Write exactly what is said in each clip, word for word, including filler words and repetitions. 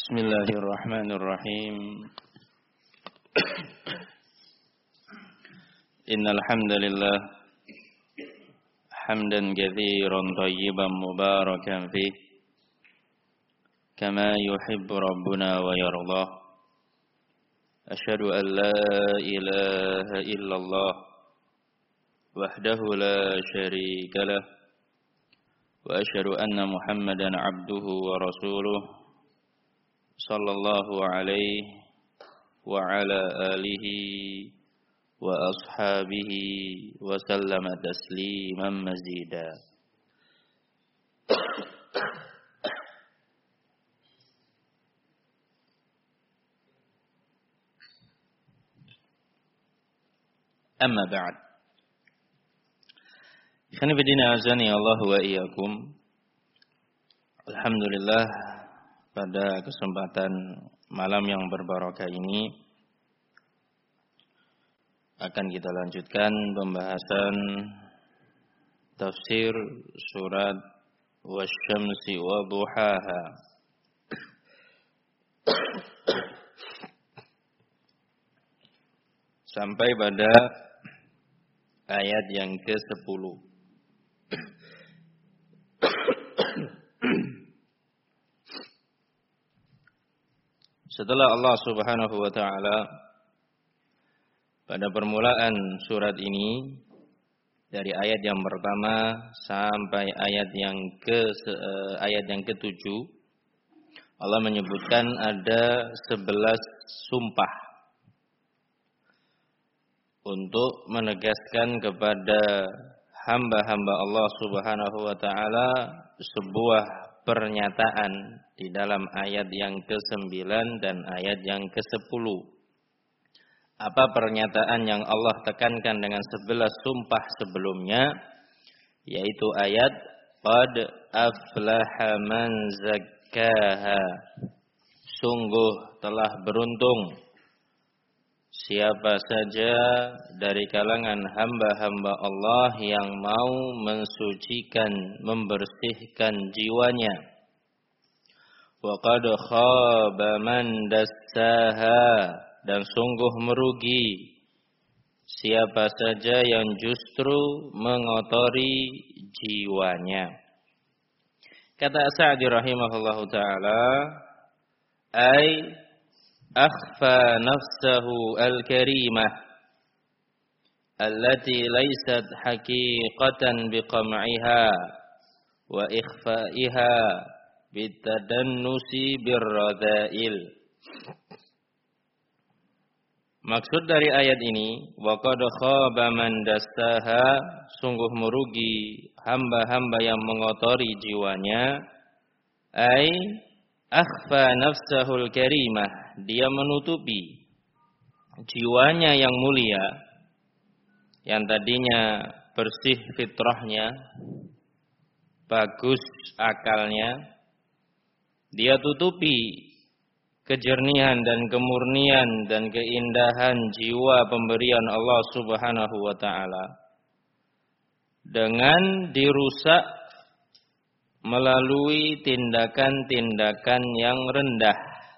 Bismillahirrahmanirrahim. Innal hamdalillah hamdan katsiran thayyiban mubarakan fih kama yuhibbu rabbuna wa yardah. Asyhadu an la ilaha illallah wahdahu la syarika lah wa asyhadu anna Muhammadan abduhu wa rasuluh sallallahu alaihi wa ala alihi wa ashabihi wa sallama tasliman mazida. Amma ba'd. Ikhwani fillah azani Allah wa iyyakum. Alhamdulillah, pada kesempatan malam yang berbarakah ini akan kita lanjutkan pembahasan tafsir surat Wasyamsi wa Duhaha. Sampai pada ayat yang kesepuluh. Setelah Allah Subhanahu wa taala pada permulaan surat ini dari ayat yang pertama sampai ayat yang ke ayat yang ketujuh, Allah menyebutkan ada sebelas sumpah untuk menegaskan kepada hamba-hamba Allah Subhanahu wa taala sebuah pernyataan di dalam ayat yang kesembilan dan ayat yang kesepuluh. Apa pernyataan yang Allah tekankan dengan sebelas sumpah sebelumnya? Yaitu ayat Qad aflaha man zakkaha. Sungguh telah beruntung siapa saja dari kalangan hamba-hamba Allah yang mau mensucikan, membersihkan jiwanya. Wa qad khaba man dassaha, dan sungguh merugi siapa saja yang justru mengotori jiwanya. Kata Sa'di rahimahullahu taala, ay akhfa nafsahu al-karimah allati laysat haqiqatan biqam'iha wa ikhfa'iha bitadannusi birrada'il. Maksud dari ayat ini, wa qad khaba man dassaha, sungguh merugi hamba-hamba yang mengotori jiwanya, ai akhfa nafsahul karimah, dia menutupi jiwanya yang mulia, yang tadinya bersih fitrahnya, bagus akalnya, dia tutupi kejernihan dan kemurnian dan keindahan jiwa pemberian Allah Subhanahu wa taala dengan dirusak melalui tindakan-tindakan yang rendah.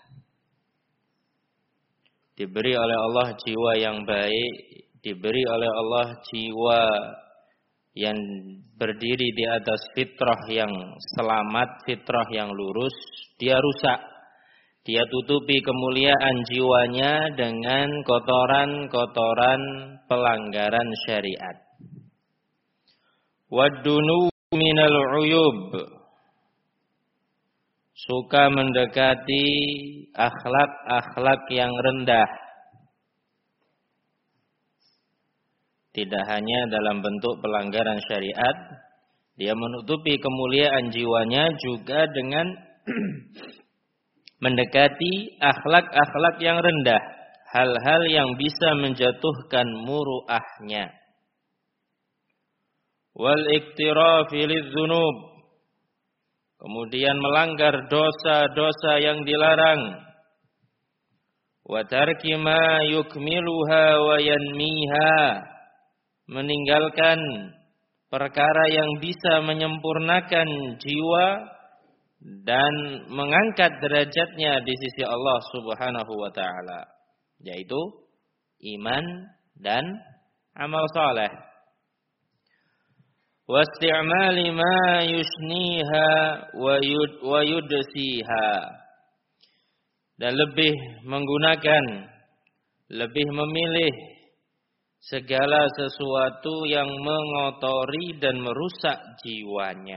Diberi oleh Allah jiwa yang baik, diberi oleh Allah jiwa yang berdiri di atas fitrah yang selamat, fitrah yang lurus, dia rusak. Dia tutupi kemuliaan jiwanya dengan kotoran-kotoran pelanggaran syariat. Waddunu minal uyub, suka mendekati akhlak-akhlak yang rendah. Tidak hanya dalam bentuk pelanggaran syariat, dia menutupi kemuliaan jiwanya juga dengan mendekati akhlak-akhlak yang rendah, hal-hal yang bisa menjatuhkan muruahnya. Wal iktirafi lidzunub, kemudian melanggar dosa-dosa yang dilarang. Wa tarki ma yukmiluha wa yanmiha, meninggalkan perkara yang bisa menyempurnakan jiwa dan mengangkat derajatnya di sisi Allah Subhanahu wa taala, yaitu iman dan amal saleh. Wasti'mali ma yusniha wa yudsiha, dan lebih menggunakan, lebih memilih segala sesuatu yang mengotori dan merusak jiwanya.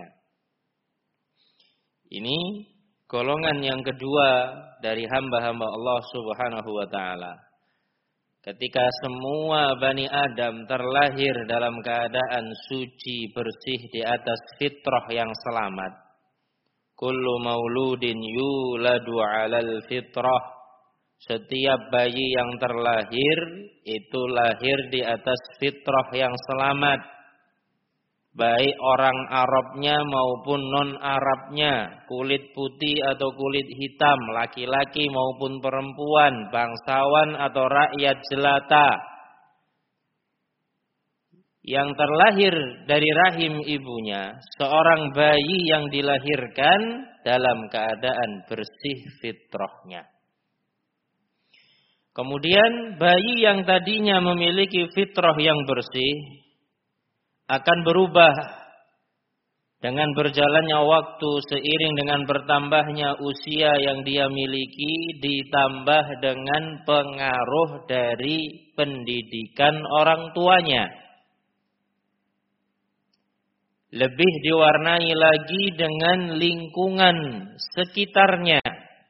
Ini golongan yang kedua dari hamba-hamba Allah Subhanahu wa taala. Ketika semua Bani Adam terlahir dalam keadaan suci, bersih di atas fitrah yang selamat. Kullu mauludin yuladu 'alal fitrah. Setiap bayi yang terlahir itu lahir di atas fitrah yang selamat. Baik orang Arabnya maupun non-Arabnya, kulit putih atau kulit hitam, laki-laki maupun perempuan, bangsawan atau rakyat jelata, yang terlahir dari rahim ibunya, seorang bayi yang dilahirkan dalam keadaan bersih fitrahnya. Kemudian bayi yang tadinya memiliki fitrah yang bersih akan berubah dengan berjalannya waktu, seiring dengan bertambahnya usia yang dia miliki, ditambah dengan pengaruh dari pendidikan orang tuanya. Lebih diwarnai lagi dengan lingkungan sekitarnya.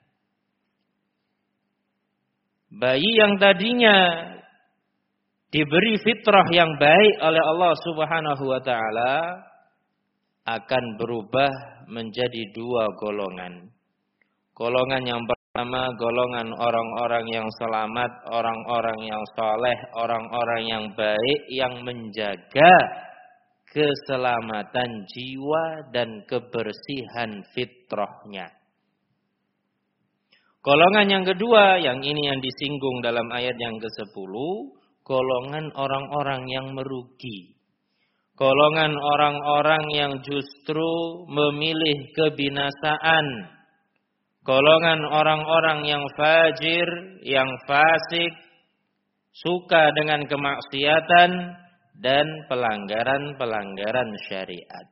Bayi yang tadinya diberi fitrah yang baik oleh Allah Subhanahu wa taala akan berubah menjadi dua golongan. Golongan yang pertama, golongan orang-orang yang selamat, orang-orang yang saleh, orang-orang yang baik, yang menjaga keselamatan jiwa dan kebersihan fitrahnya. Golongan yang kedua, yang ini yang disinggung dalam ayat yang kesepuluh, golongan orang-orang yang merugi. Golongan orang-orang yang justru memilih kebinasaan. Golongan orang-orang yang fajir, yang fasik, suka dengan kemaksiatan dan pelanggaran-pelanggaran syariat.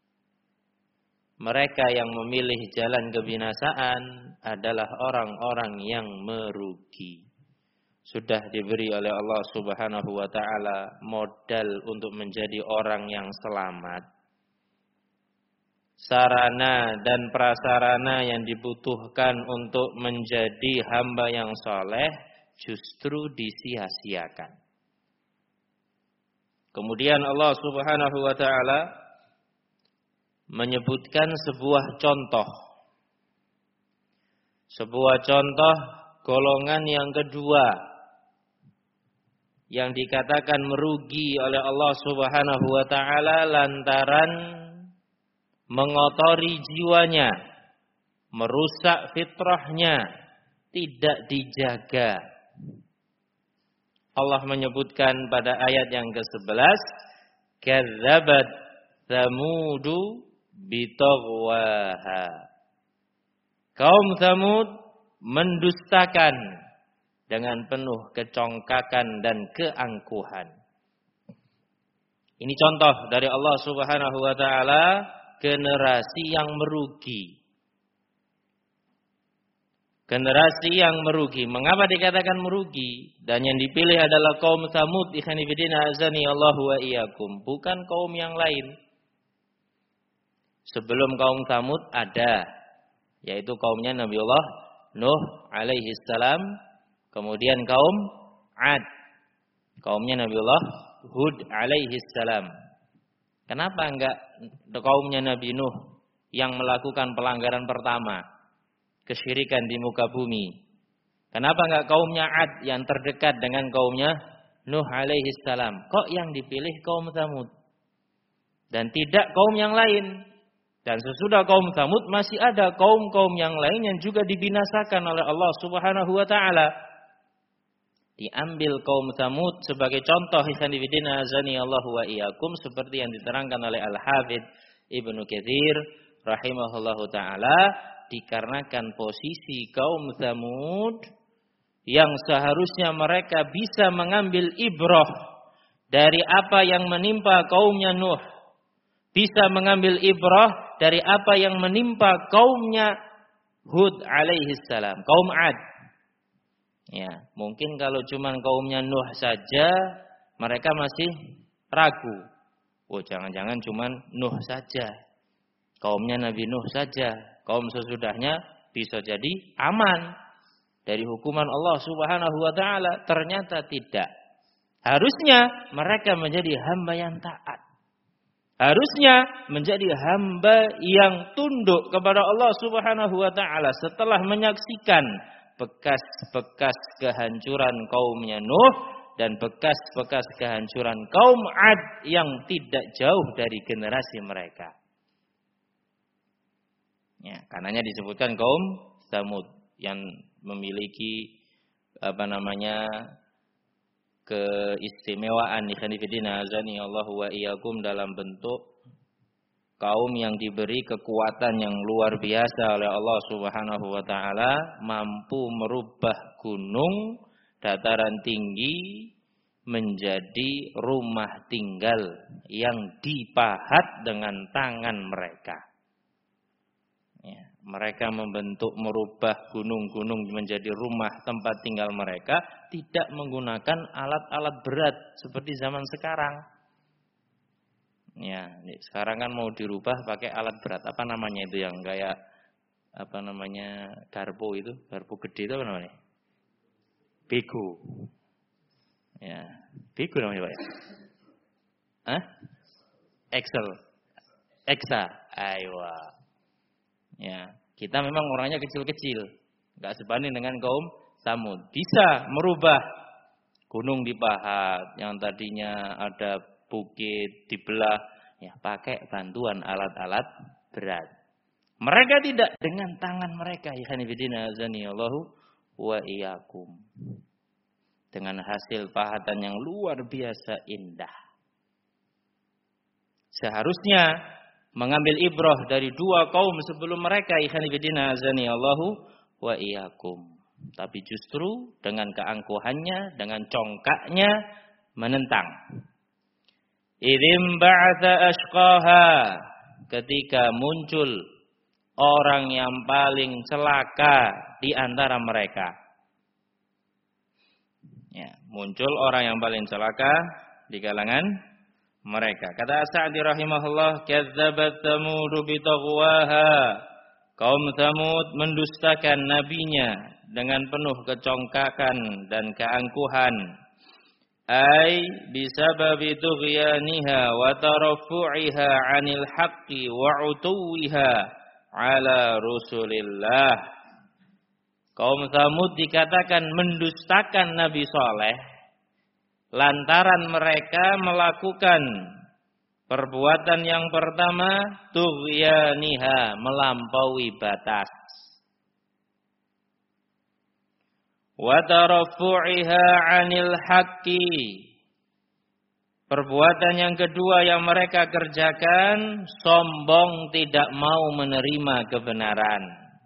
Mereka yang memilih jalan kebinasaan adalah orang-orang yang merugi. Sudah diberi oleh Allah Subhanahu wa taala modal untuk menjadi orang yang selamat. Sarana dan prasarana yang dibutuhkan untuk menjadi hamba yang saleh justru disia-siakan. Kemudian Allah Subhanahu wa taala menyebutkan sebuah contoh. Sebuah contoh golongan yang kedua yang dikatakan merugi oleh Allah Subhanahu wa taala lantaran mengotori jiwanya, merusak fitrahnya, tidak dijaga. Allah menyebutkan pada ayat yang kesebelas, kadzabat Tsamudu bitaghwaha. Kaum Tsamud mendustakan dengan penuh kecongkakan dan keangkuhan. Ini contoh dari Allah Subhanahu wa taala, generasi yang merugi. Generasi yang merugi. Mengapa dikatakan merugi? Dan yang dipilih adalah kaum Tsamud, ikhwani fillah azani Allahu wa iyyakum, bukan kaum yang lain. Sebelum kaum Tsamud ada, yaitu kaumnya Nabiullah Nuh alaihi salam. Kemudian kaum Ad, kaumnya Nabiullah Hud alaihi salam. Kenapa enggak kaumnya Nabi Nuh yang melakukan pelanggaran pertama, kesyirikan di muka bumi? Kenapa enggak kaumnya Ad yang terdekat dengan kaumnya Nuh alaihi salam? Kok yang dipilih kaum Tsamud dan tidak kaum yang lain? Dan sesudah kaum Tsamud masih ada kaum-kaum yang lain yang juga dibinasakan oleh Allah Subhanahu wa taala. Diambil kaum Tsamud sebagai contoh, ikhwani fillah azani Allahu wa iyyakum, seperti yang diterangkan oleh Al-Hafidz Ibnu Katsir rahimahullahu taala, dikarenakan posisi kaum Tsamud yang seharusnya mereka bisa mengambil ibrah dari apa yang menimpa kaumnya Nuh, bisa mengambil ibrah dari apa yang menimpa kaumnya Hud alaihi salam, kaum Ad. Ya, mungkin kalau cuma kaumnya Nuh saja mereka masih ragu. Oh, jangan-jangan cuma Nuh saja. Kaumnya Nabi Nuh saja. Kaum sesudahnya bisa jadi aman dari hukuman Allah Subhanahu wa taala. Ternyata tidak. Harusnya mereka menjadi hamba yang taat. Harusnya menjadi hamba yang tunduk kepada Allah Subhanahu wa taala setelah menyaksikan bekas-bekas kehancuran kaumnya Nuh dan bekas-bekas kehancuran kaum Ad yang tidak jauh dari generasi mereka. Ya, karenanya disebutkan kaum Tsamud yang memiliki apa namanya keistimewaan ikhwanifidina azani Allah wa iyyakum dalam bentuk kaum yang diberi kekuatan yang luar biasa oleh Allah Subhanahu wa taala, mampu merubah gunung dataran tinggi menjadi rumah tinggal yang dipahat dengan tangan mereka. Ya, mereka membentuk merubah gunung-gunung menjadi rumah tempat tinggal mereka tidak menggunakan alat-alat berat seperti zaman sekarang. Ya, sekarang kan mau dirubah pakai alat berat. Apa namanya itu yang kayak apa namanya garpu itu, garpu gede itu apa namanya? Bego. Ya, bego namanya Pak ya? Hah? Excel. Exa. Aywa. Ya, kita memang orangnya kecil-kecil, enggak sebanding dengan kaum Tsamud. Bisa merubah gunung dipahat yang tadinya ada bukit dibelah, ya pakai bantuan alat-alat berat. Mereka tidak, dengan tangan mereka, ikhwanifidina azanillahu wa iyyakum. Dengan hasil pahatan yang luar biasa indah. Seharusnya mengambil ibrah dari dua kaum sebelum mereka, ikhwanifidina azanillahu wa iyyakum. Tapi justru dengan keangkuhannya, dengan congkaknya menentang. Idzim ba'atha ashqaha, ketika muncul orang yang paling celaka di antara mereka. Ya, muncul orang yang paling celaka di kalangan mereka. Kata Sa'di rahimahullah, kadzabat Tsamud bi taghwaha. Kaum Tsamud mendustakan nabinya dengan penuh kecongkakan dan keangkuhan. Ay bisababi tughyaniha wa tarafu'iha 'anil haqqi wa 'utuwiha 'ala Rasulillah. Kaum Tsamud dikatakan mendustakan Nabi Saleh lantaran mereka melakukan perbuatan yang pertama, tughyaniha, melampaui batas. Wa tarafu'iha 'anil haqqi. Perbuatan yang kedua yang mereka kerjakan, sombong, tidak mau menerima kebenaran.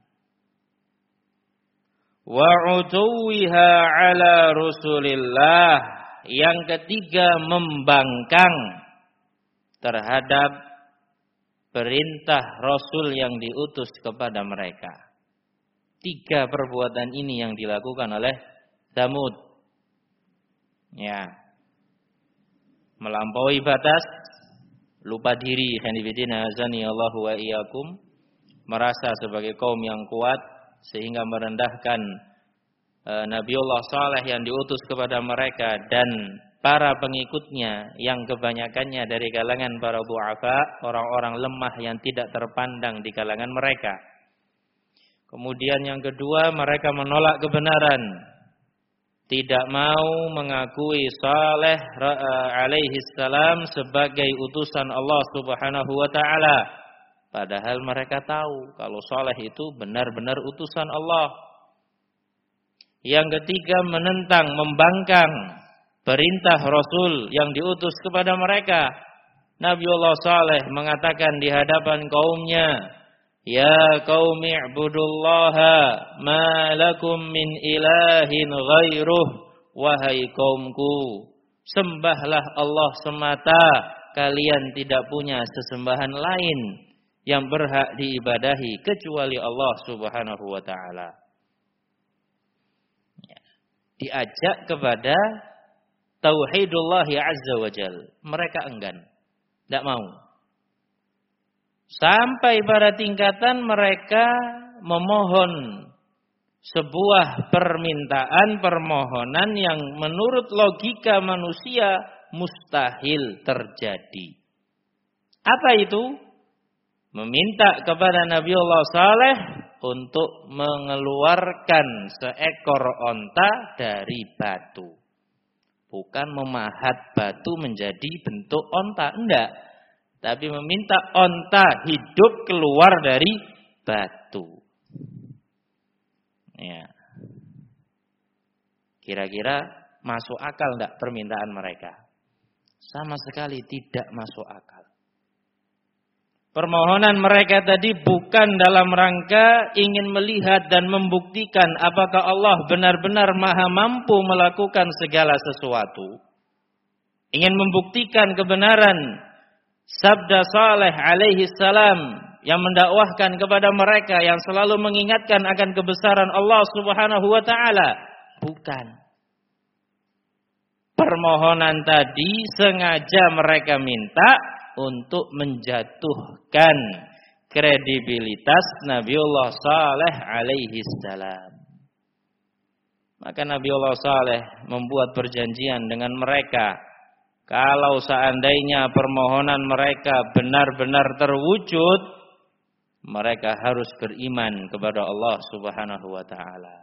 Wa 'utuwiha 'ala Rasulillah. Yang ketiga, membangkang terhadap perintah Rasul yang diutus kepada mereka. Tiga perbuatan ini yang dilakukan oleh Tsamud. Ya. Melampaui batas, lupa diri, khanifidina azani Allahu wa iyyakum, merasa sebagai kaum yang kuat sehingga merendahkan e, Nabiullah Saleh yang diutus kepada mereka dan para pengikutnya yang kebanyakannya dari kalangan para du'afa, orang-orang lemah yang tidak terpandang di kalangan mereka. Kemudian yang kedua, mereka menolak kebenaran. Tidak mau mengakui Saleh alaihi salam sebagai utusan Allah Subhanahu wa taala. Padahal mereka tahu kalau Saleh itu benar-benar utusan Allah. Yang ketiga, menentang, membangkang perintah Rasul yang diutus kepada mereka. Nabiullah Saleh mengatakan di hadapan kaumnya, Ya qaumi ibudullaha ma lakum min ilahin ghairuh. Wahai kaumku, sembahlah Allah semata, kalian tidak punya sesembahan lain yang berhak diibadahi kecuali Allah Subhanahu wa taala. Diajak kepada tauhidullah azza wa jal, mereka enggan, tidak mau. Sampai pada tingkatan mereka memohon sebuah permintaan, permohonan yang menurut logika manusia mustahil terjadi. Apa itu? Meminta kepada Nabiullah Saleh untuk mengeluarkan seekor onta dari batu. Bukan memahat batu menjadi bentuk onta, enggak. Tapi meminta onta hidup keluar dari batu. Ya. Kira-kira masuk akal enggak permintaan mereka? Sama sekali tidak masuk akal. Permohonan mereka tadi bukan dalam rangka ingin melihat dan membuktikan apakah Allah benar-benar maha mampu melakukan segala sesuatu. Ingin membuktikan kebenaran sabda Saleh alaihi salam yang mendakwahkan kepada mereka, yang selalu mengingatkan akan kebesaran Allah Subhanahu wa taala. Bukan. Permohonan tadi sengaja mereka minta untuk menjatuhkan kredibilitas Nabiullah Saleh alaihi salam. Maka Nabiullah Saleh membuat perjanjian dengan mereka. Kalau seandainya permohonan mereka benar-benar terwujud, mereka harus beriman kepada Allah Subhanahu wa taala.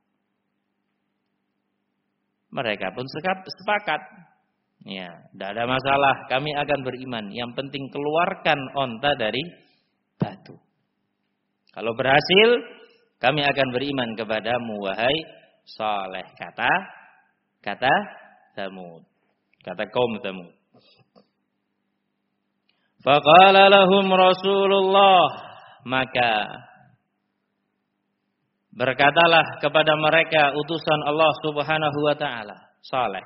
Mereka pun sepakat. Ya, tidak ada masalah, kami akan beriman. Yang penting keluarkan onta dari batu. Kalau berhasil, kami akan beriman kepadamu wahai Saleh. Kata kata Tsamud. Kata kaum Tsamud. Faqala lahum Rasulullah, maka berkatalah kepada mereka utusan Allah Subhanahu wa taala, Saleh.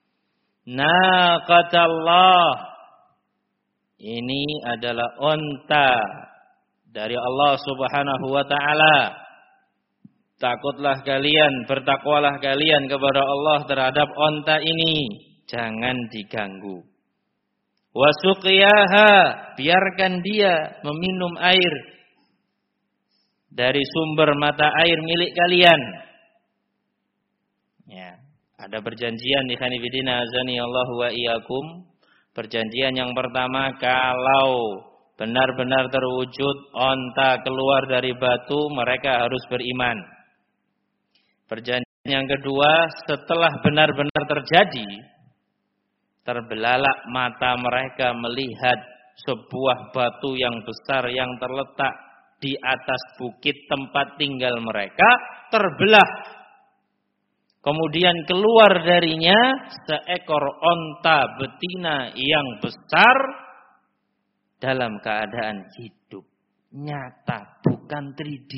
Naqatallah, ini adalah onta dari Allah Subhanahu wa taala. Takutlah kalian, bertakwalah kalian kepada Allah terhadap onta ini, jangan diganggu. Wasuqiyaha, biarkan dia meminum air dari sumber mata air milik kalian. Ya. Ada perjanjian di Khanifidina azani Allah wa iyyakum. Perjanjian yang pertama, kalau benar-benar terwujud onta keluar dari batu, mereka harus beriman. Perjanjian yang kedua, setelah benar-benar terjadi, terbelalak mata mereka melihat sebuah batu yang besar yang terletak di atas bukit tempat tinggal mereka, terbelah. Kemudian keluar darinya seekor onta betina yang besar dalam keadaan hidup. Nyata, bukan tiga D.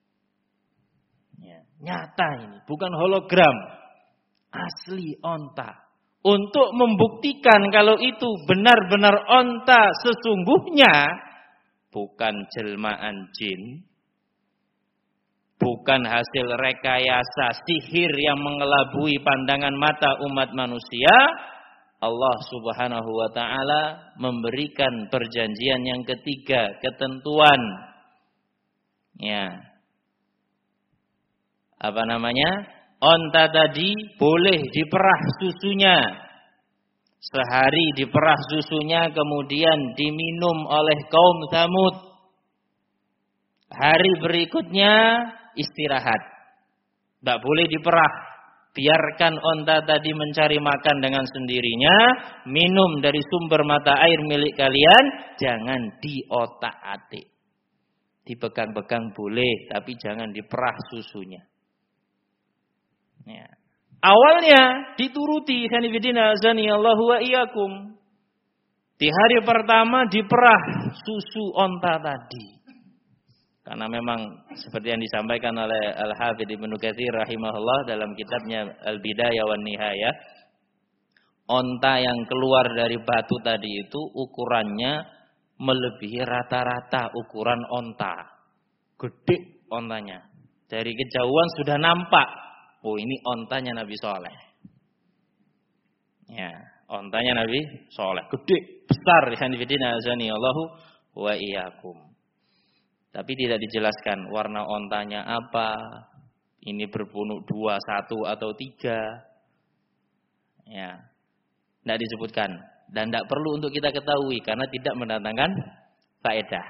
Ya, nyata ini, bukan hologram. Asli onta. Untuk membuktikan kalau itu benar-benar onta sesungguhnya, bukan jelmaan jin. Bukan hasil rekayasa sihir yang mengelabui pandangan mata umat manusia. Allah Subhanahu wa taala memberikan perjanjian yang ketiga, ketentuan. Ya. Apa namanya? Onta tadi boleh diperah susunya. Sehari diperah susunya, kemudian diminum oleh kaum Tsamud. Hari berikutnya istirahat. Tidak boleh diperah. Biarkan onta tadi mencari makan dengan sendirinya. Minum dari sumber mata air milik kalian. Jangan diotak-atik. Dipegang-pegang boleh, tapi jangan diperah susunya. Ya. Awalnya dituruti, Khanifidina azani Allahu wa iyyakum. Di hari pertama diperah susu onta tadi. Karena memang seperti yang disampaikan oleh Al-Hafidz Ibnu Katsir rahimahullah dalam kitabnya Al-Bidayah wan Nihayah, onta yang keluar dari batu tadi itu ukurannya melebihi rata-rata ukuran onta. Gede ontanya. Dari kejauhan sudah nampak. Oh, ini ontanya Nabi Saleh. Ya, ontanya Nabi Saleh. Gede, besar. Allahu wa iyyakum. Tapi tidak dijelaskan warna ontanya apa. Ini berpunuk dua, satu atau tiga. Ya, tidak disebutkan. Dan tidak perlu untuk kita ketahui karena tidak mendatangkan faedah.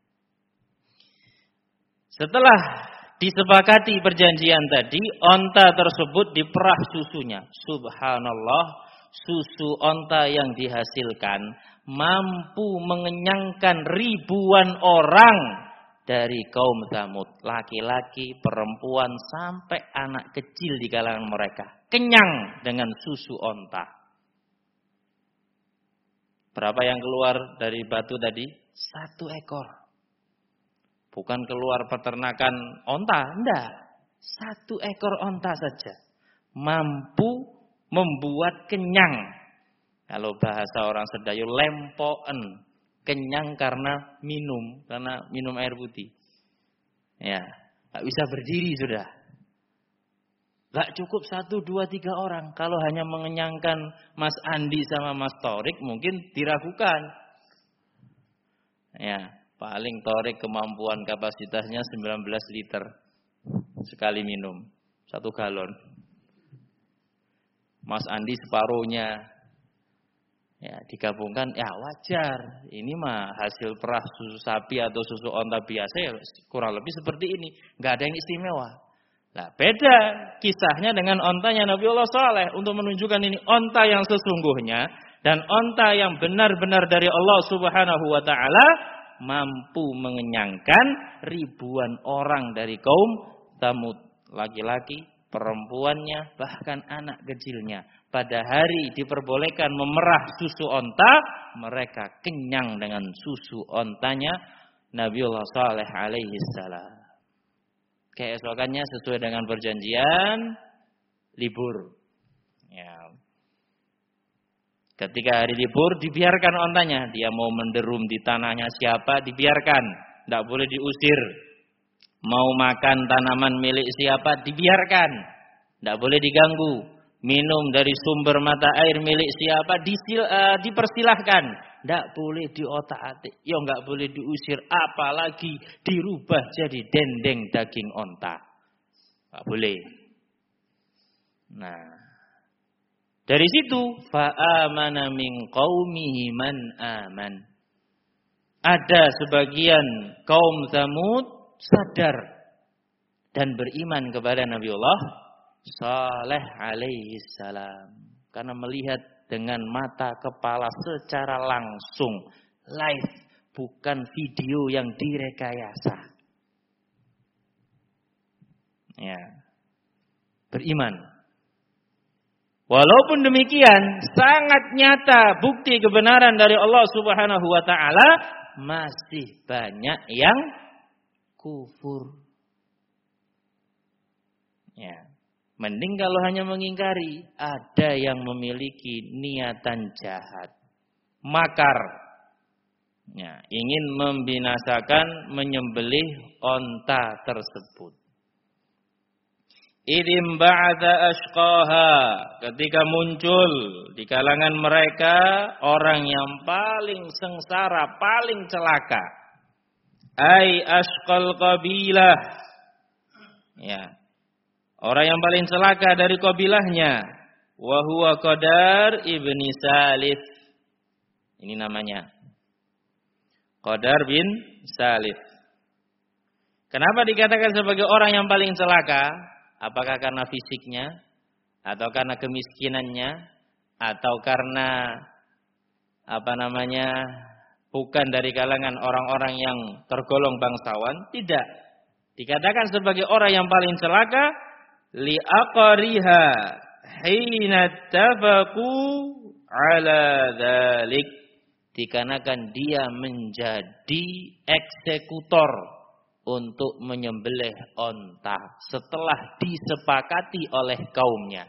Setelah disepakati perjanjian tadi, onta tersebut diperah susunya. Subhanallah, susu onta yang dihasilkan mampu mengenyangkan ribuan orang dari kaum Tsamud. Laki-laki, perempuan, sampai anak kecil di kalangan mereka. Kenyang dengan susu onta. Berapa yang keluar dari batu tadi? Satu ekor. Bukan keluar peternakan onta, enggak. Satu ekor onta saja. Mampu membuat kenyang. Kalau bahasa orang Sedayu, lempoen. Kenyang karena minum, karena minum air putih. Ya, enggak bisa berdiri sudah. Enggak cukup satu, dua, tiga orang. Kalau hanya mengenyangkan Mas Andi sama Mas Torik, mungkin diragukan. Ya. Paling Torik kemampuan kapasitasnya sembilan belas liter sekali minum. Satu galon. Mas Andi separuhnya. Ya, digabungkan, ya wajar. Ini mah hasil perah susu sapi atau susu onta biasa ya kurang lebih seperti ini. Nggak ada yang istimewa. Nah, beda kisahnya dengan ontanya Nabiullah Saleh. Untuk menunjukkan ini onta yang sesungguhnya. Dan onta yang benar-benar dari Allah Subhanahu wa ta'ala. Mampu mengenyangkan ribuan orang dari kaum Tsamud. Laki-laki, perempuannya, bahkan anak kecilnya. Pada hari diperbolehkan memerah susu onta, mereka kenyang dengan susu ontanya Nabiullah Saleh alaihi salam. Keesokannya sesuai dengan perjanjian, libur. Ya. Ketika hari libur, dibiarkan ontanya. Dia mau menderum di tanahnya siapa, dibiarkan. Tidak boleh diusir. Mau makan tanaman milik siapa, dibiarkan. Tidak boleh diganggu. Minum dari sumber mata air milik siapa, disil, uh, dipersilahkan. Tidak boleh diotak-atik. Ya nggak boleh diusir. Apalagi dirubah jadi dendeng daging onta. Nggak boleh. Nah. Dari situ fa'amana min qaumihi man aman. Ada sebagian kaum Tsamud sadar dan beriman kepada Nabiullah Saleh alaihi salam karena melihat dengan mata kepala secara langsung, live, bukan video yang direkayasa. Ya. Beriman. Walaupun demikian, sangat nyata bukti kebenaran dari Allah Subhanahu wa ta'ala, masih banyak yang kufur. Ya. Mending kalau hanya mengingkari, ada yang memiliki niatan jahat. Makar. Ya, ingin membinasakan, menyembelih onta tersebut. Idim ba'da ashqaha, ketika muncul di kalangan mereka orang yang paling sengsara, paling celaka. Ai ashqal qabilah. Ya. Orang yang paling celaka dari kabilahnya, wa huwa Qadar ibni Salif. Ini namanya. Qadar bin Salif. Kenapa dikatakan sebagai orang yang paling celaka? Apakah karena fisiknya, atau karena kemiskinannya, atau karena apa namanya bukan dari kalangan orang-orang yang tergolong bangsawan? Tidak. Dikatakan sebagai orang yang paling celaka li'aqariha hina tafaqu ala dzalik, dikarenakan dia menjadi eksekutor untuk menyembelih onta setelah disepakati oleh kaumnya.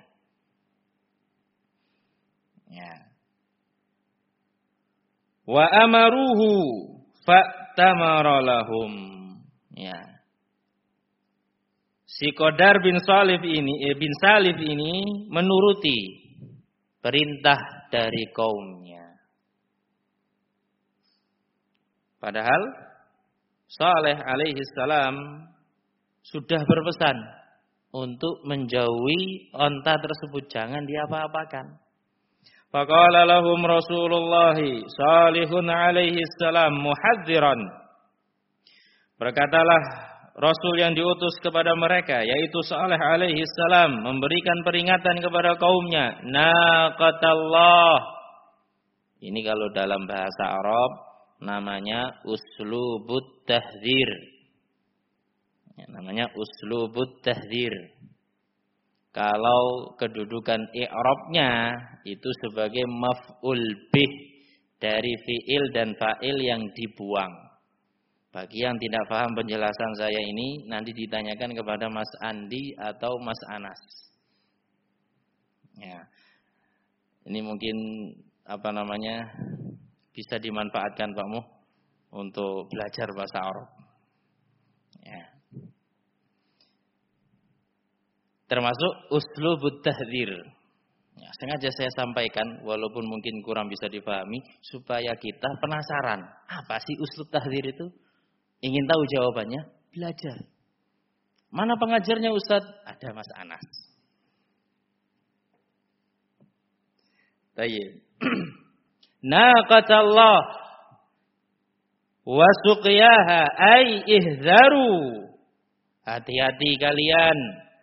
Ya. Wa amaruhu fa'tamara lahum. Ya. Si Qadar bin Salif ini, eh, bin Salif ini menuruti perintah dari kaumnya. Padahal Saleh alaihi salam sudah berpesan untuk menjauhi onta tersebut, jangan diapa-apakan. Faqala lahum Rasulullah Salihun alaihi salam muhadziran. Berkatalah Rasul yang diutus kepada mereka, yaitu Saleh alaihi salam, memberikan peringatan kepada kaumnya, naqatallah. Ini kalau dalam bahasa Arab namanya uslubut tahdzir. Ya, namanya uslubut tahdzir. Kalau kedudukan i'rabnya itu sebagai maf'ul bih dari fi'il dan fa'il yang dibuang. Bagi yang tidak paham penjelasan saya ini, nanti ditanyakan kepada Mas Andi atau Mas Anas. Ya. Ini mungkin apa namanya bisa dimanfaatkan Pak Mu untuk belajar bahasa Arab. Ya. Termasuk uslubut tahdzir. Ya, sengaja saya sampaikan walaupun mungkin kurang bisa dipahami supaya kita penasaran. Apa sih uslub tahdzir itu? Ingin tahu jawabannya? Belajar. Mana pengajarnya Ustaz? Ada Mas Anas. Baik. Naqatallah wa suqiyaha ay ihzaru. Hati-hati kalian.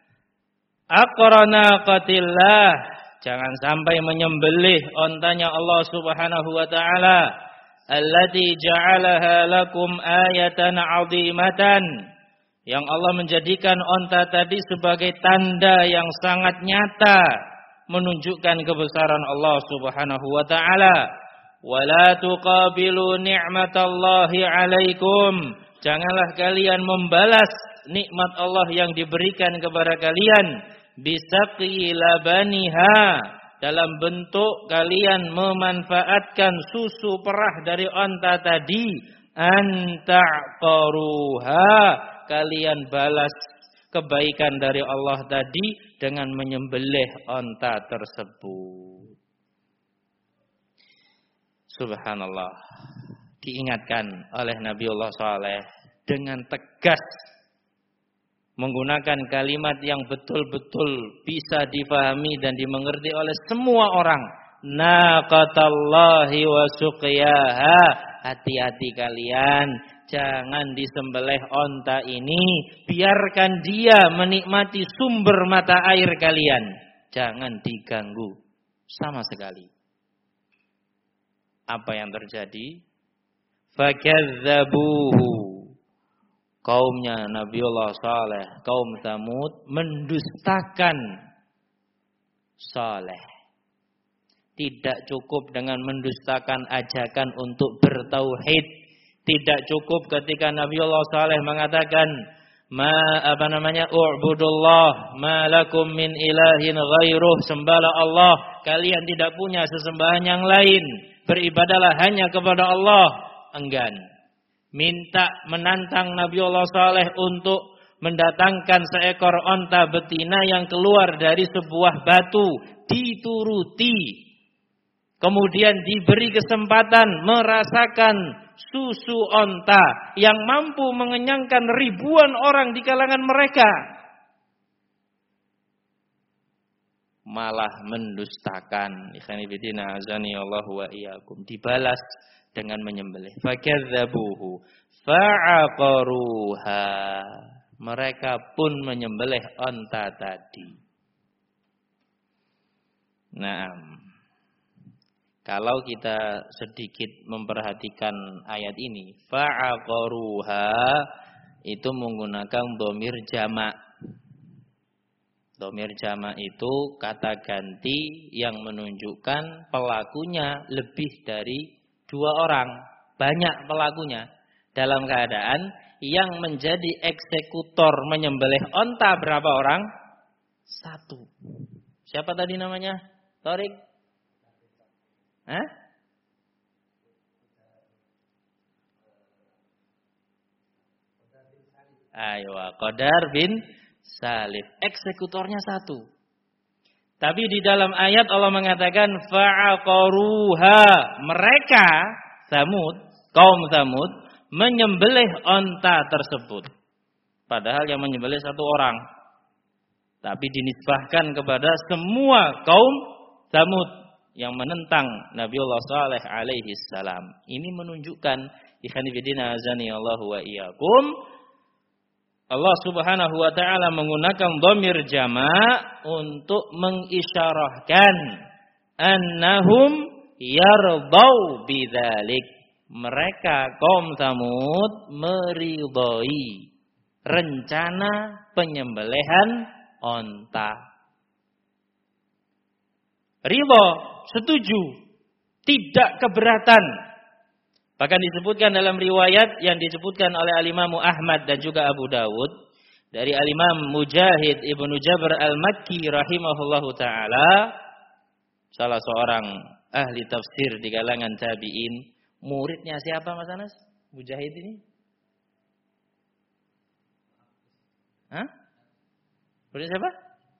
Aqrana qatillah, jangan sampai menyembelih ontanya Allah Subhanahu wa taala, allati ja'alaha lakum ayatan 'azimatan, yang Allah menjadikan onta tadi sebagai tanda yang sangat nyata menunjukkan kebesaran Allah Subhanahu wa taala. Wala tuqabilu ni'matallahi 'alaikum, janganlah kalian membalas nikmat Allah yang diberikan kepada kalian bisaqi labaniha, dalam bentuk kalian memanfaatkan susu perah dari onta tadi, anta'qaruha, kalian balas kebaikan dari Allah tadi dengan menyembelih onta tersebut. Subhanallah. Diingatkan oleh Nabiullah Saleh dengan tegas, menggunakan kalimat yang betul-betul bisa difahami dan dimengerti oleh semua orang. Naqatallahi wa suqiyaha, hati-hati kalian, jangan disembelih onta ini, biarkan dia menikmati sumber mata air kalian, jangan diganggu sama sekali. Apa yang terjadi? Fakadzabuhu, kaumnya Nabiullah Saleh, kaum Tsamud, mendustakan Saleh. Tidak cukup dengan mendustakan ajakan untuk bertauhid. Tidak cukup ketika Nabiullah Saleh mengatakan, ma apa namanya u'budullah ma lakum min ilahin ghairuh, sembahlah Allah, kalian tidak punya sesembahan yang lain, beribadalah hanya kepada Allah. Enggan. Minta menantang Nabiullah Saleh untuk mendatangkan seekor onta betina yang keluar dari sebuah batu, dituruti. Kemudian diberi kesempatan merasakan susu onta yang mampu mengenyangkan ribuan orang di kalangan mereka. Malah mendustakan. Ikhwani fillah azani Allah wa iyyakum. Dibalas dengan menyembelih. Fakadzabuhu fa'aqaruha, mereka pun menyembelih onta tadi. Nah, kalau kita sedikit memperhatikan ayat ini, fa'aqaruha itu menggunakan dhamir jamak. Dhamir jamak itu kata ganti yang menunjukkan pelakunya lebih dari dua orang, banyak pelakunya. Dalam keadaan yang menjadi eksekutor menyembelih onta berapa orang? Satu. Siapa tadi namanya? Torik? Hah? Ayo, Qadar bin Salif. Eksekutornya satu. Tapi di dalam ayat Allah mengatakan fa'aqaruha. Mereka Samud, kaum Samud menyembelih onta tersebut. Padahal yang menyembelih satu orang. Tapi dinisbahkan kepada semua kaum Samud yang menentang Nabiullah Saleh alaihi salam. Ini menunjukkan ikhwani fillah azani Allah wa iyyakum, Allah Subhanahu wa taala menggunakan dhamir jama' untuk mengisyarahkan annahum yardau bidzalik. Mereka kaum Samud meridhai rencana penyembelihan onta. Ridho, setuju, tidak keberatan. Bahkan disebutkan dalam riwayat yang disebutkan oleh Al-Imam Ahmad dan juga Abu Dawud dari Al-Imam Mujahid Ibnu Jabr Al-Makki rahimahullahu taala, salah seorang ahli tafsir di kalangan tabi'in. Muridnya siapa Mas Anas? Mujahid ini? Hah? Muridnya siapa?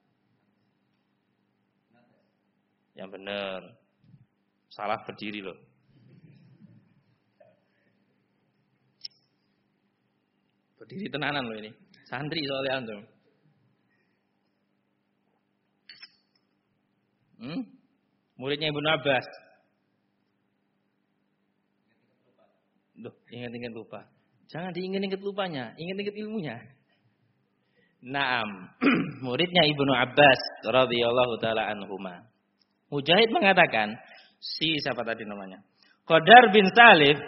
Yang benar. Salah berdiri loh. Berdiri tenanan loh ini. Santri soalnya antum. Hmm? Muridnya Ibnu Abbas. Duh, ingat-ingat lupa. Jangan diingat-ingat lupanya, ingat-ingat ilmunya. Naam, muridnya Ibnu Abbas radhiyallahu taala anhuma. Mujahid mengatakan, si siapa tadi namanya? Qadar bin Salif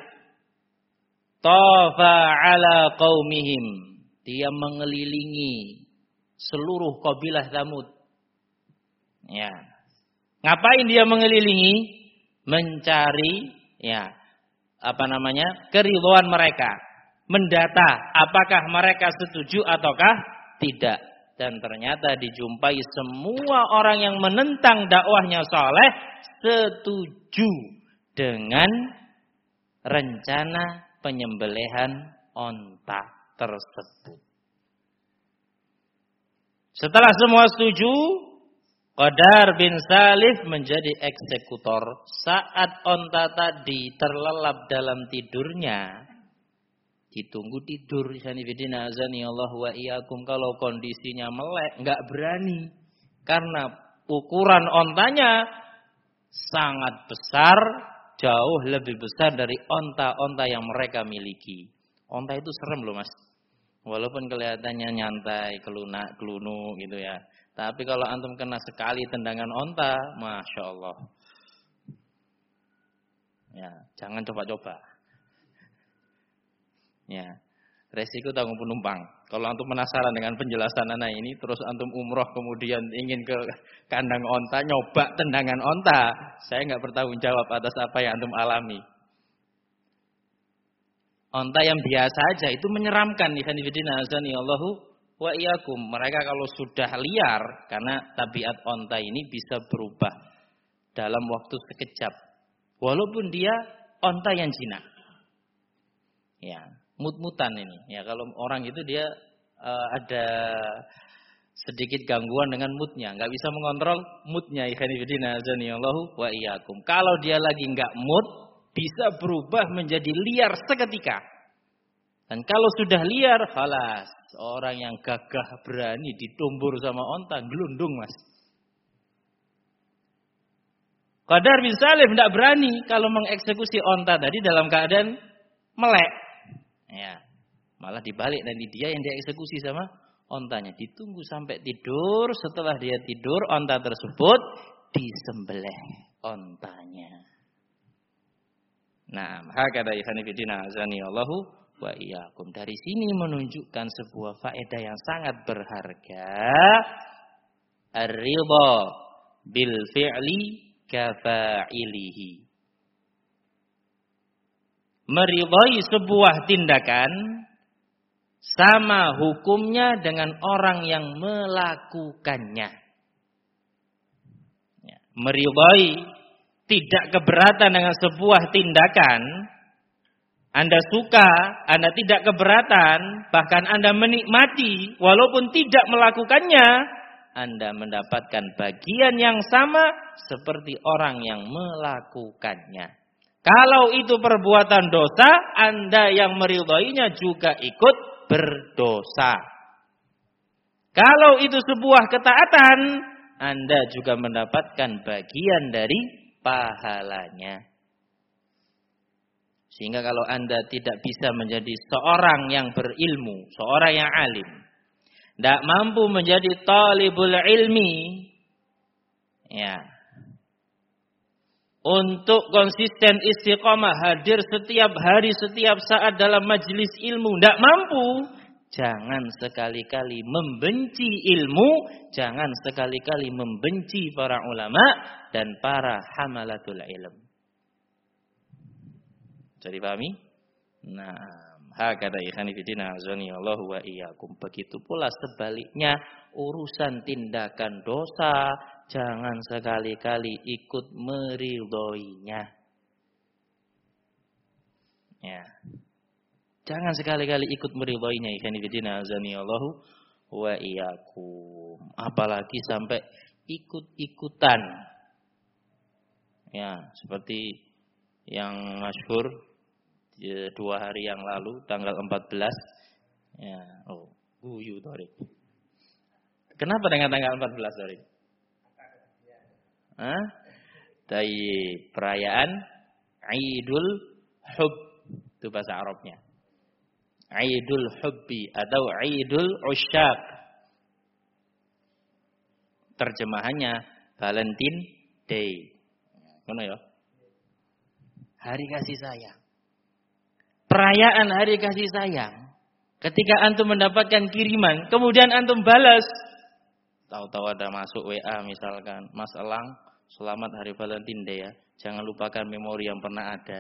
tafa ala qaumihim. Dia mengelilingi seluruh kabilah Samud. Ya. Ngapain dia mengelilingi? Mencari ya apa namanya? Keridhaan mereka. Mendata apakah mereka setuju ataukah tidak. Dan ternyata dijumpai semua orang yang menentang dakwahnya Saleh setuju dengan rencana penyembelihan onta tersebut. Setelah semua setuju, Qadar bin Salif menjadi eksekutor. Saat onta tadi terlelap dalam tidurnya, ditunggu tidur. Sanifidina azani Allah wa iyyakum. Kalau kondisinya melek, enggak berani. Karena ukuran ontanya sangat besar, jauh lebih besar dari onta-onta yang mereka miliki. Onta itu serem loh Mas. Walaupun kelihatannya nyantai, kelunak, kelunu gitu ya. Tapi kalau antum kena sekali tendangan onta, Masya Allah. Ya, jangan coba-coba. Ya, resiko tanggung penumpang. Kalau antum penasaran dengan penjelasan anak ini, terus antum umroh kemudian ingin ke kandang onta, nyoba tendangan onta, saya nggak bertanggung jawab atas apa yang antum alami. Onta yang biasa aja itu menyeramkan. Ikhwanifidina azani Allahu wa iyyakum. Mereka kalau sudah liar, karena tabiat onta ini bisa berubah dalam waktu sekejap. Walaupun dia onta yang jinak. Ya, mut-mutan ini. Ya, kalau orang itu dia uh, ada sedikit gangguan dengan moodnya, nggak bisa mengontrol moodnya. Ikhwanifidina azani Allahu wa iyyakum. Kalau dia lagi nggak mood, bisa berubah menjadi liar seketika. Dan kalau sudah liar, khalas. Orang yang gagah berani ditumbur sama onta, gelundung Mas. Qadar bin Salif tidak berani kalau mengeksekusi onta tadi dalam keadaan melek. Ya, malah dibalik, nanti dia yang dieksekusi sama ontanya. Ditunggu sampai tidur. Setelah dia tidur, onta tersebut disembelih ontanya. Nah, hakada ikhwanifidina azani Allahu wa iyyakum. Dari sini menunjukkan sebuah faedah yang sangat berharga. Ar-ridha bil fi'li kafa'ilihi. Meridhai sebuah tindakan sama hukumnya dengan orang yang melakukannya. Ya, meridhai, tidak keberatan dengan sebuah tindakan, Anda suka, Anda tidak keberatan, bahkan Anda menikmati walaupun tidak melakukannya, Anda mendapatkan bagian yang sama seperti orang yang melakukannya. Kalau itu perbuatan dosa, Anda yang meridhoinya juga ikut berdosa. Kalau itu sebuah ketaatan, Anda juga mendapatkan bagian dari pahalanya. Sehingga kalau Anda tidak bisa menjadi seorang yang berilmu, seorang yang alim, tidak mampu menjadi talibul ilmi, ya, untuk konsisten istiqamah hadir setiap hari, setiap saat dalam majelis ilmu, tidak mampu, jangan sekali-kali membenci ilmu, jangan sekali-kali membenci para ulama dan para hamalatul ilm. Jadi pahami? Nah, hakada ikhani fillah azani Allah wa iyyakum. Begitu pula sebaliknya, urusan tindakan dosa jangan sekali-kali ikut meridhoinya. Ya. Jangan sekali-kali ikut meridhoinya ikhani fillah azani Allah wa iyyakum. Apalagi sampai ikut-ikutan. Ya, seperti yang masyhur dua hari yang lalu, tanggal empat belas. Ya, oh, guyu Torik. Kenapa dengan tanggal empat belas, Torik? Hah? Dari perayaan Idul Hub, itu bahasa Arabnya. Idul Hubbi atau Idul Usyaq. Terjemahannya Valentine Day. Mana ya? Hari kasih sayang. Perayaan hari kasih sayang. Ketika antum mendapatkan kiriman, kemudian antum balas. Tahu-tahu ada masuk W A misalkan, Mas Elang, selamat hari Valentine Day ya. Jangan lupakan memori yang pernah ada.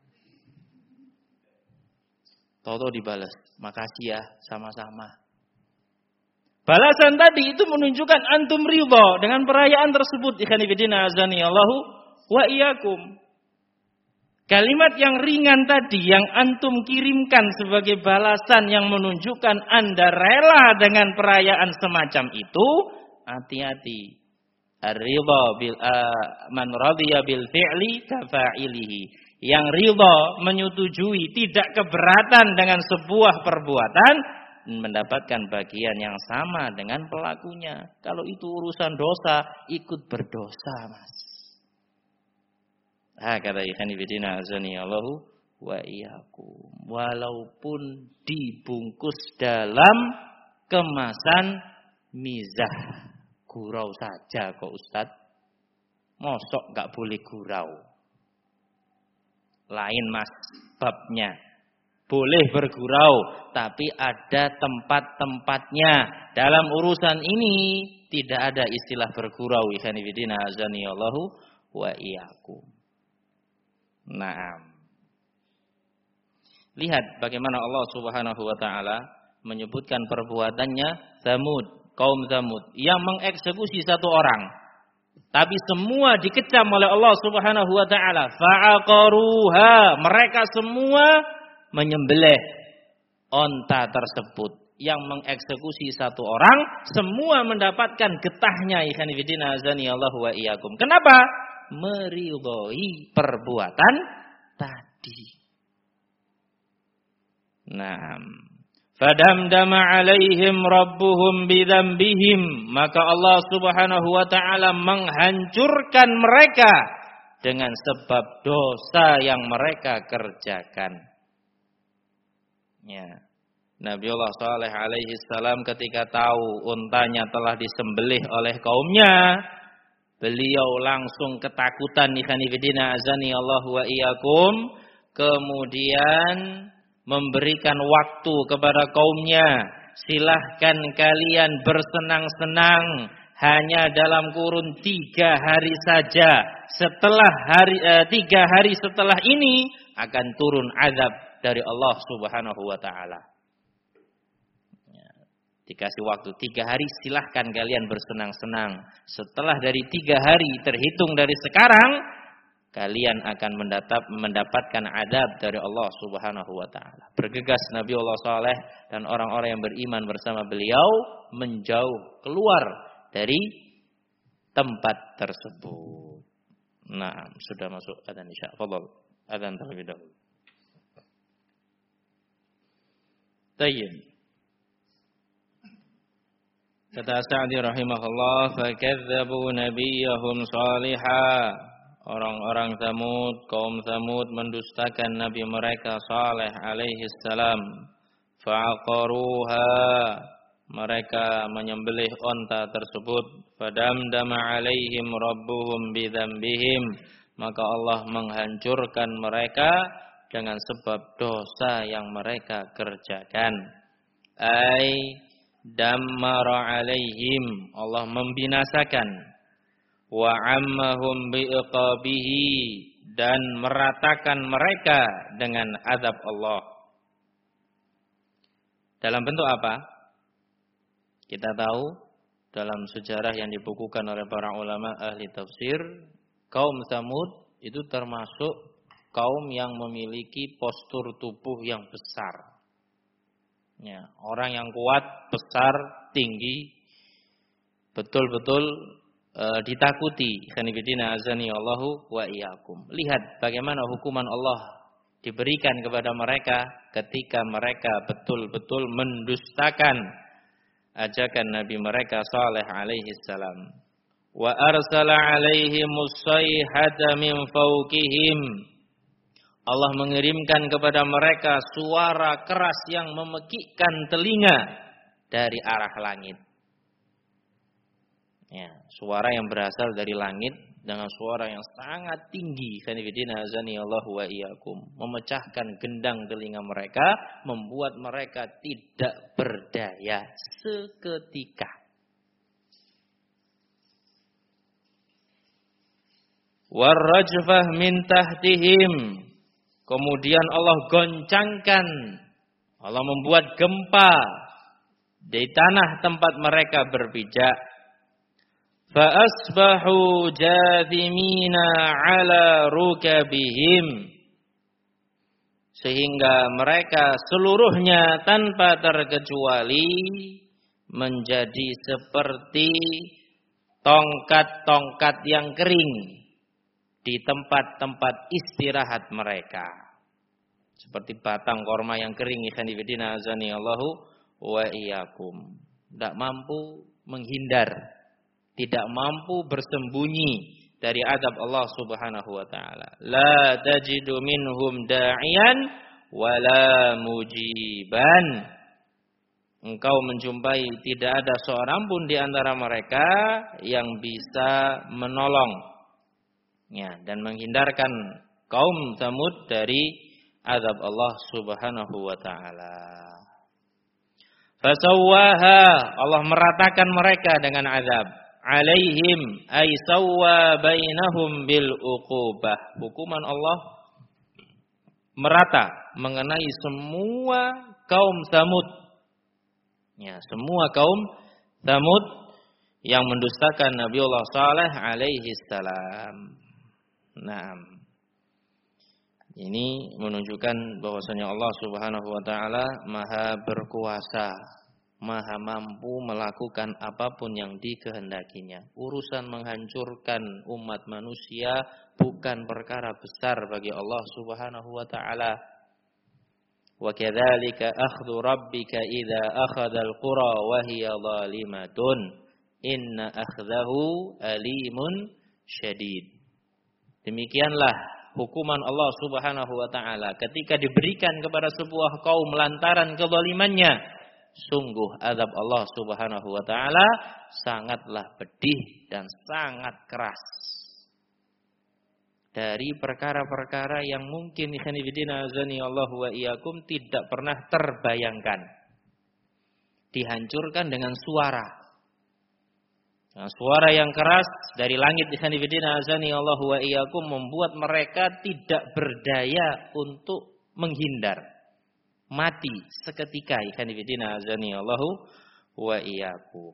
Tahu-tahu dibalas, makasih ya, sama-sama. Balasan tadi itu menunjukkan antum ridha dengan perayaan tersebut. Ikhwan fillah azani Allahu wa iyyakum. Kalimat yang ringan tadi yang antum kirimkan sebagai balasan yang menunjukkan Anda rela dengan perayaan semacam itu, hati-hati. Ar-ridha bil uh, man radiya bil fi'li kafa'ilihi. Yang ridha menyetujui, tidak keberatan dengan sebuah perbuatan, mendapatkan bagian yang sama dengan pelakunya. Kalau itu urusan dosa, ikut berdosa, Mas. Ha kata ikhwan fillah azani Allahu wa iyyakum. Walaupun dibungkus dalam kemasan mizah, gurau saja kok Ustaz. Mosok enggak boleh gurau. Lain Mas babnya. Boleh bergurau, tapi ada tempat-tempatnya. Dalam urusan ini tidak ada istilah bergurau. Ikhwan fillah azani Allahu wa iyyakum. Naam. Lihat bagaimana Allah Subhanahu wa taala menyebutkan perbuatannya Tsamud, kaum Tsamud yang mengeksekusi satu orang. Tapi semua dikecam oleh Allah Subhanahu wa taala. Fa'aqaruha, mereka semua menyembelih onta tersebut. Yang mengeksekusi satu orang, semua mendapatkan getahnya. Ikhwan fillah azani Allahu wa iyyakum. Kenapa? Meridhoi perbuatan tadi. Naam. Fadamdama alaihim rabbuhum bidzambihim, maka Allah Subhanahu wa taala menghancurkan mereka dengan sebab dosa yang mereka kerjakan. Ya. Nabiullah Shalih alaihi salam ketika tahu untanya telah disembelih oleh kaumnya, beliau langsung ketakutan. Ikhwan fillah azani Allahu wa iyyakum. Kemudian memberikan waktu kepada kaumnya. Silahkan kalian bersenang-senang hanya dalam kurun tiga hari saja. Setelah hari eh, tiga hari setelah ini akan turun azab dari Allah Subhanahu wa taala. Dikasih waktu tiga hari, silahkan kalian bersenang-senang. Setelah dari tiga hari terhitung dari sekarang, kalian akan mendatap, mendapatkan adab dari Allah Subhanahu wa taala. Bergegas Nabi Allah Saleh dan orang-orang yang beriman bersama beliau menjauh keluar dari tempat tersebut. Nah, sudah masuk adzan Isya. Fadhal, adzan terlebih dahulu. Tayyib. Kata Sa'di rahimahullah, fakadzabu nabiyahum salihah. Orang-orang Tsamud, kaum Tsamud mendustakan nabi mereka Saleh alaihi salam. Fa'aqaruha, mereka menyembelih onta tersebut. Fadamdama alaihim rabbuhum bidzambihim, maka Allah menghancurkan mereka dengan sebab dosa yang mereka kerjakan. Ai dammara alaihim, Allah membinasakan, wa ammahum biiqabihi, dan meratakan mereka dengan azab Allah. Dalam bentuk apa? Kita tahu dalam sejarah yang dibukukan oleh para ulama ahli tafsir, kaum Tsamud itu termasuk kaum yang memiliki postur tubuh yang besar. Ya, orang yang kuat, besar, tinggi, betul-betul e, ditakuti. Khanifidina azani Allahu wa iyyakum. Lihat bagaimana hukuman Allah diberikan kepada mereka ketika mereka betul-betul mendustakan ajakan Nabi mereka Saleh alaihi salam. Wa arsala alaihimus sayhata min fawqihim. Allah mengirimkan kepada mereka suara keras yang memekikkan telinga dari arah langit. Ya, suara yang berasal dari langit dengan suara yang sangat tinggi. Khanifidina azani Allahu wa iyyakum. Memecahkan gendang telinga mereka, membuat mereka tidak berdaya seketika. Warrajfah min tahtihim. Kemudian Allah goncangkan, Allah membuat gempa di tanah tempat mereka berpijak. Fa asbahu jathimina ala rukabihim, sehingga mereka seluruhnya tanpa terkecuali menjadi seperti tongkat-tongkat yang kering di tempat-tempat istirahat mereka. Seperti batang korma yang kering. Ikhwanifidina azani Allahu wa iyyakum. Tidak mampu menghindar, tidak mampu bersembunyi dari adab Allah Subhanahu wa taala. La tajidu minhum da'iyan wala mujiban. Engkau menjumpai tidak ada seorang pun di antara mereka yang bisa menolong, ya, dan menghindarkan kaum Tsamud dari azab Allah Subhanahu wa taala. Fasawwaha, Allah meratakan mereka dengan azab. Alaihim ay sawwa bainahum bil uqubah. Hukuman Allah merata mengenai semua kaum Tsamud. Ya, semua kaum Tsamud yang mendustakan Nabiullah Saleh alaihi salam. Nah, ini menunjukkan bahwasanya Allah Subhanahu wa taala Maha berkuasa, Maha mampu melakukan apapun yang dikehendakinya. Urusan menghancurkan umat manusia bukan perkara besar bagi Allah Subhanahu wa taala. Wa kadzalika akhdhu rabbika idza akhadhal qura wa hiya zalimatun inna akhdahu alimun syadid. Demikianlah hukuman Allah Subhanahu wa taala ketika diberikan kepada sebuah kaum lantaran kezalimannya. Sungguh azab Allah Subhanahu wa taala sangatlah pedih dan sangat keras. Dari perkara-perkara yang mungkin ikhwanifidina azani Allahu wa iyyakum tidak pernah terbayangkan. Dihancurkan dengan suara. Nah, suara yang keras dari langit ikhwanifidina azani Allahu wa iyyakum membuat mereka tidak berdaya untuk menghindar. Mati seketika ikhwanifidina azani Allahu wa iyyakum.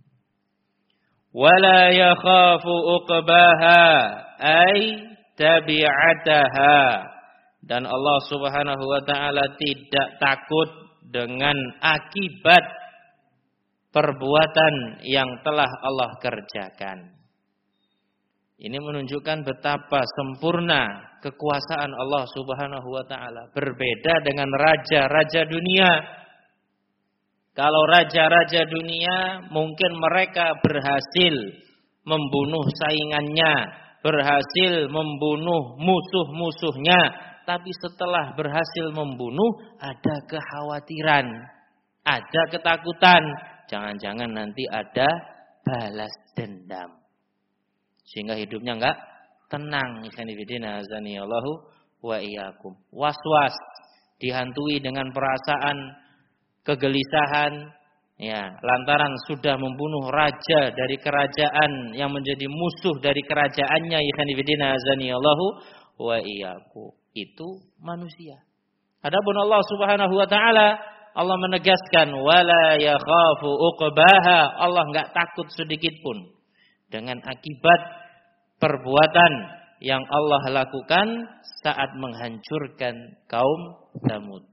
Wala yakhafu uqbaha ay tabi'ataha. Dan Allah Subhanahu wa taala tidak takut dengan akibat perbuatan yang telah Allah kerjakan. Ini menunjukkan betapa sempurna kekuasaan Allah Subhanahu wa taala. Berbeda dengan raja-raja dunia. Kalau raja-raja dunia mungkin mereka berhasil membunuh saingannya, berhasil membunuh musuh-musuhnya, tapi setelah berhasil membunuh ada kekhawatiran, ada ketakutan, jangan-jangan nanti ada balas dendam. Sehingga hidupnya enggak tenang. Ikhwanifidina azanillahu wa iyyakum. Was-was, dihantui dengan perasaan kegelisahan, ya, lantaran sudah membunuh raja dari kerajaan yang menjadi musuh dari kerajaannya. Ikhwanifidina azanillahu wa iyyakum. Itu manusia. Adapun Allah Subhanahu wa taala, Allah menegaskan wala yakhafu uqbaha. Allah enggak takut sedikit pun dengan akibat perbuatan yang Allah lakukan saat menghancurkan kaum Tsamud.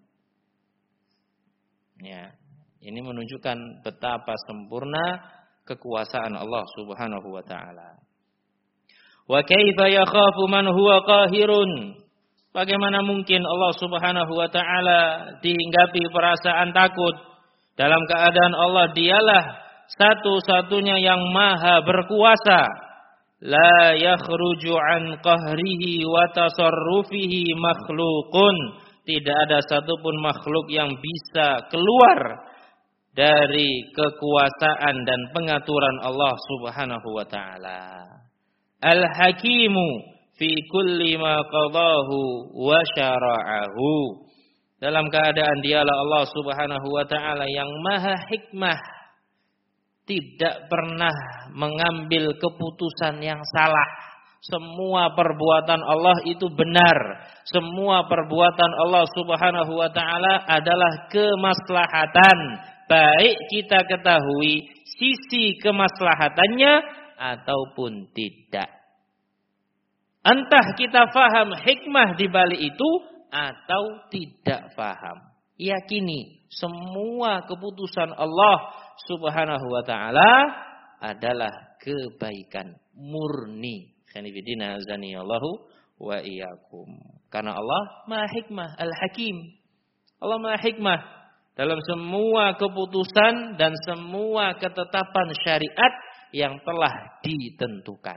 Ya, ini menunjukkan betapa sempurna kekuasaan Allah Subhanahu wa taala. Wa kaifa yakhafu man huwa qahirun? Bagaimana mungkin Allah Subhanahu wa taala dihinggapi perasaan takut dalam keadaan Allah dialah satu-satunya yang maha berkuasa. La yakhruju an qahrihi wa tasarrufihi makhluqun. Tidak ada satupun makhluk yang bisa keluar dari kekuasaan dan pengaturan Allah Subhanahu wa taala. Al-Hakimu fi kulli ma qadahu wa syara'ahu. Dalam keadaan dialah Allah Subhanahu wa taala yang maha hikmah, tidak pernah mengambil keputusan yang salah. Semua perbuatan Allah itu benar. Semua perbuatan Allah Subhanahu wa taala adalah kemaslahatan. Baik kita ketahui sisi kemaslahatannya ataupun tidak. Entah kita faham hikmah di balik itu atau tidak faham. Yakini semua keputusan Allah Subhanahu wa taala adalah kebaikan murni. Khanifidina azanillahu wa iyyakum. Karena Allah Maha Hikmah, Al-Hakim. Allah Maha Hikmah dalam semua keputusan dan semua ketetapan syariat yang telah ditentukan.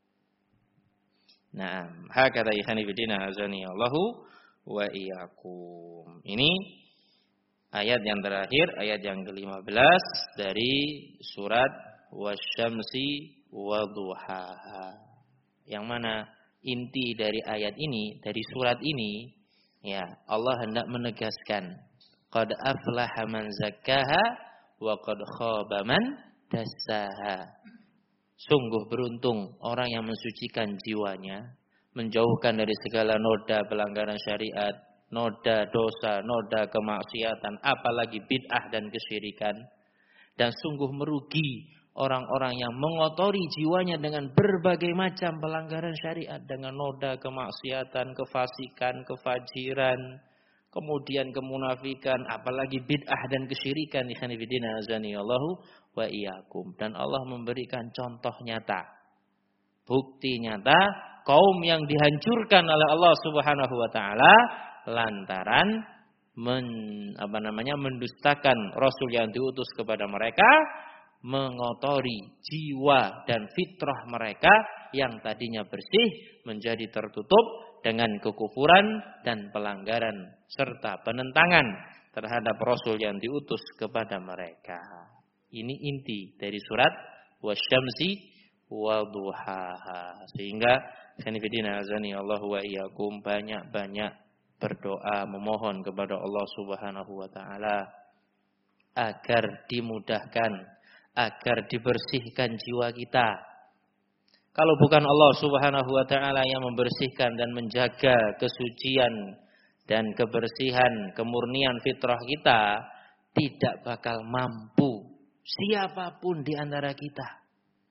Nah, hakata khanifidina azanillahu wa iyyakum. Ini ayat yang terakhir, ayat yang kelima belas dari surat Wasyamsi wa duhaha. Yang mana inti dari ayat ini, dari surat ini, ya, Allah hendak menegaskan qad aflaha man zakkaha wa qad khaba man dassaha. Sungguh beruntung orang yang mensucikan jiwanya, menjauhkan dari segala noda pelanggaran syariat, noda dosa, noda kemaksiatan, apalagi bid'ah dan kesyirikan. Dan sungguh merugi orang-orang yang mengotori jiwanya dengan berbagai macam pelanggaran syariat, dengan noda kemaksiatan, kefasikan, kefajiran, kemudian kemunafikan, apalagi bid'ah dan kesyirikan. Ikhwanifidina azanillahu wa iyyakum. Dan Allah memberikan contoh nyata, bukti nyata kaum yang dihancurkan oleh Allah Subhanahu wa taala lantaran men, apa namanya mendustakan rasul yang diutus kepada mereka, mengotori jiwa dan fitrah mereka yang tadinya bersih menjadi tertutup dengan kekufuran dan pelanggaran serta penentangan terhadap rasul yang diutus kepada mereka. Ini inti dari surat Wasyamsi wa duhaha. Sehingga khanifidina azani Allah wa iyyakum, banyak-banyak berdoa memohon kepada Allah Subhanahu wa taala agar dimudahkan, agar dibersihkan jiwa kita. Kalau bukan Allah Subhanahu wa taala yang membersihkan dan menjaga kesucian dan kebersihan, kemurnian fitrah kita, tidak bakal mampu Siapapun di antara kita.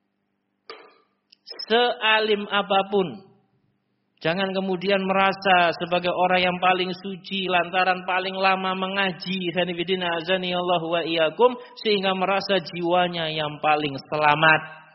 Sealim apapun. Jangan kemudian merasa sebagai orang yang paling suci lantaran paling lama mengaji. Sanibidina azani Allah wa iyyakum. Sehingga merasa jiwanya yang paling selamat.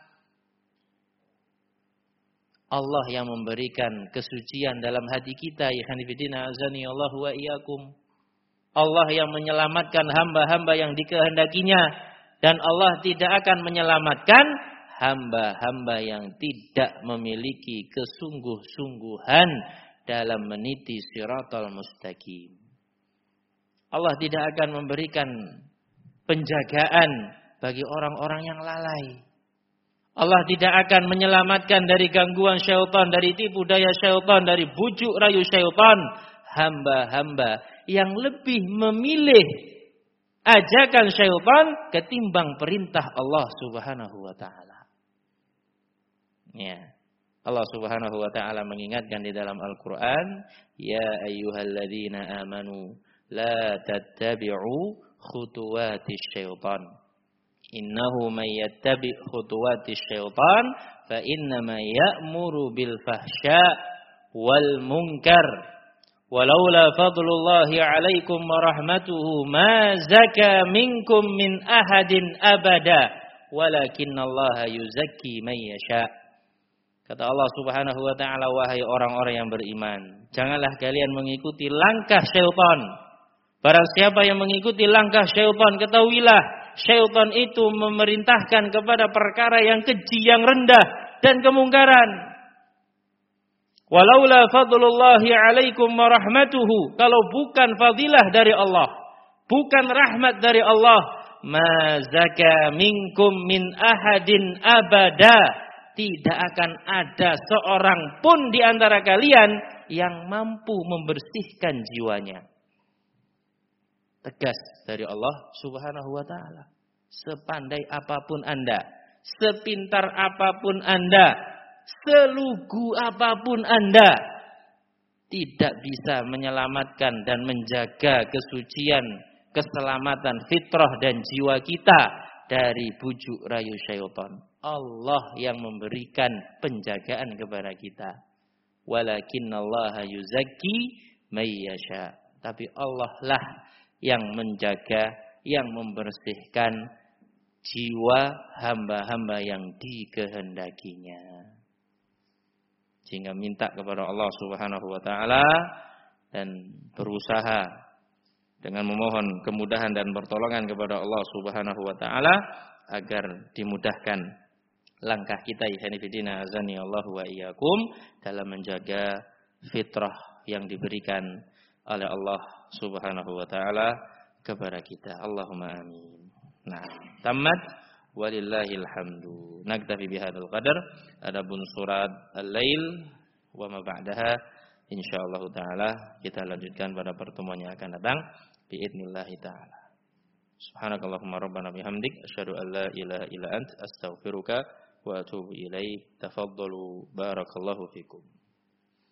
Allah yang memberikan kesucian dalam hati kita. Sanibidina azani Allah wa iyyakum. Allah yang menyelamatkan hamba-hamba yang dikehendakinya. Dan Allah tidak akan menyelamatkan hamba-hamba yang tidak memiliki kesungguh-sungguhan dalam meniti siratal mustaqim. Allah tidak akan memberikan penjagaan bagi orang-orang yang lalai. Allah tidak akan menyelamatkan dari gangguan syaitan, dari tipu daya syaitan, dari bujuk rayu syaitan. Hamba-hamba yang lebih memilih ajakan syaitan ketimbang perintah Allah Subhanahu wa taala. Ya. Allah Subhanahu wa taala mengingatkan di dalam Al-Qur'an, ya ayyuhalladzina amanu la tattabi'u khutuwatis syaitan. Innahu may yattabi' khutuwatis syaitan fa innama ya'muru bil fahsya wal munkar. Walaula fadlullahi 'alaikum wa rahmatuhu ma zaka minkum min ahadin abada walakinallaha yuzakki man yasha. Kata Allah Subhanahu wa taala, wahai orang-orang yang beriman, janganlah kalian mengikuti langkah syaitan. Barang siapa yang mengikuti langkah syaitan, ketahuilah syaitan itu memerintahkan kepada perkara yang keji, yang rendah dan kemungkaran. Walaula fadlullahi 'alaikum wa rahmatuhu, kalau bukan fadilah dari Allah, bukan rahmat dari Allah, ma zaka minkum min ahadin abada, tidak akan ada seorang pun di antara kalian yang mampu membersihkan jiwanya. Tegas dari Allah Subhanahu wa taala. Sepandai apapun Anda, sepintar apapun Anda, selugu apapun Anda, tidak bisa menyelamatkan dan menjaga kesucian, keselamatan fitrah dan jiwa kita dari bujuk rayu syaitan. Allah yang memberikan penjagaan kepada kita. Walakinallaha yuzakki may yasha. Tapi Allah lah yang menjaga, yang membersihkan jiwa hamba-hamba yang dikehendakinya. Sehingga minta kepada Allah Subhanahu wa taala dan berusaha dengan memohon kemudahan dan pertolongan kepada Allah Subhanahu wa taala agar dimudahkan langkah kita ikhwanifidina azani Allah wa iyyakum dalam menjaga fitrah yang diberikan oleh Allah Subhanahu wa taala kepada kita. Allahumma amin. Nah, tamat. Walillahil hamdu. Naktafi bihadzal qadar. Adapun surat Al-Lail wa ma ba'daha insyaallah taala kita lanjutkan pada pertemuan yang akan datang biidznillah taala. Subhanakallahumma rabbana bihamdik asyhadu an la ilaha illa ant astaghfiruka wa atubu ilaik. Tafaddalu barakallahu fikum.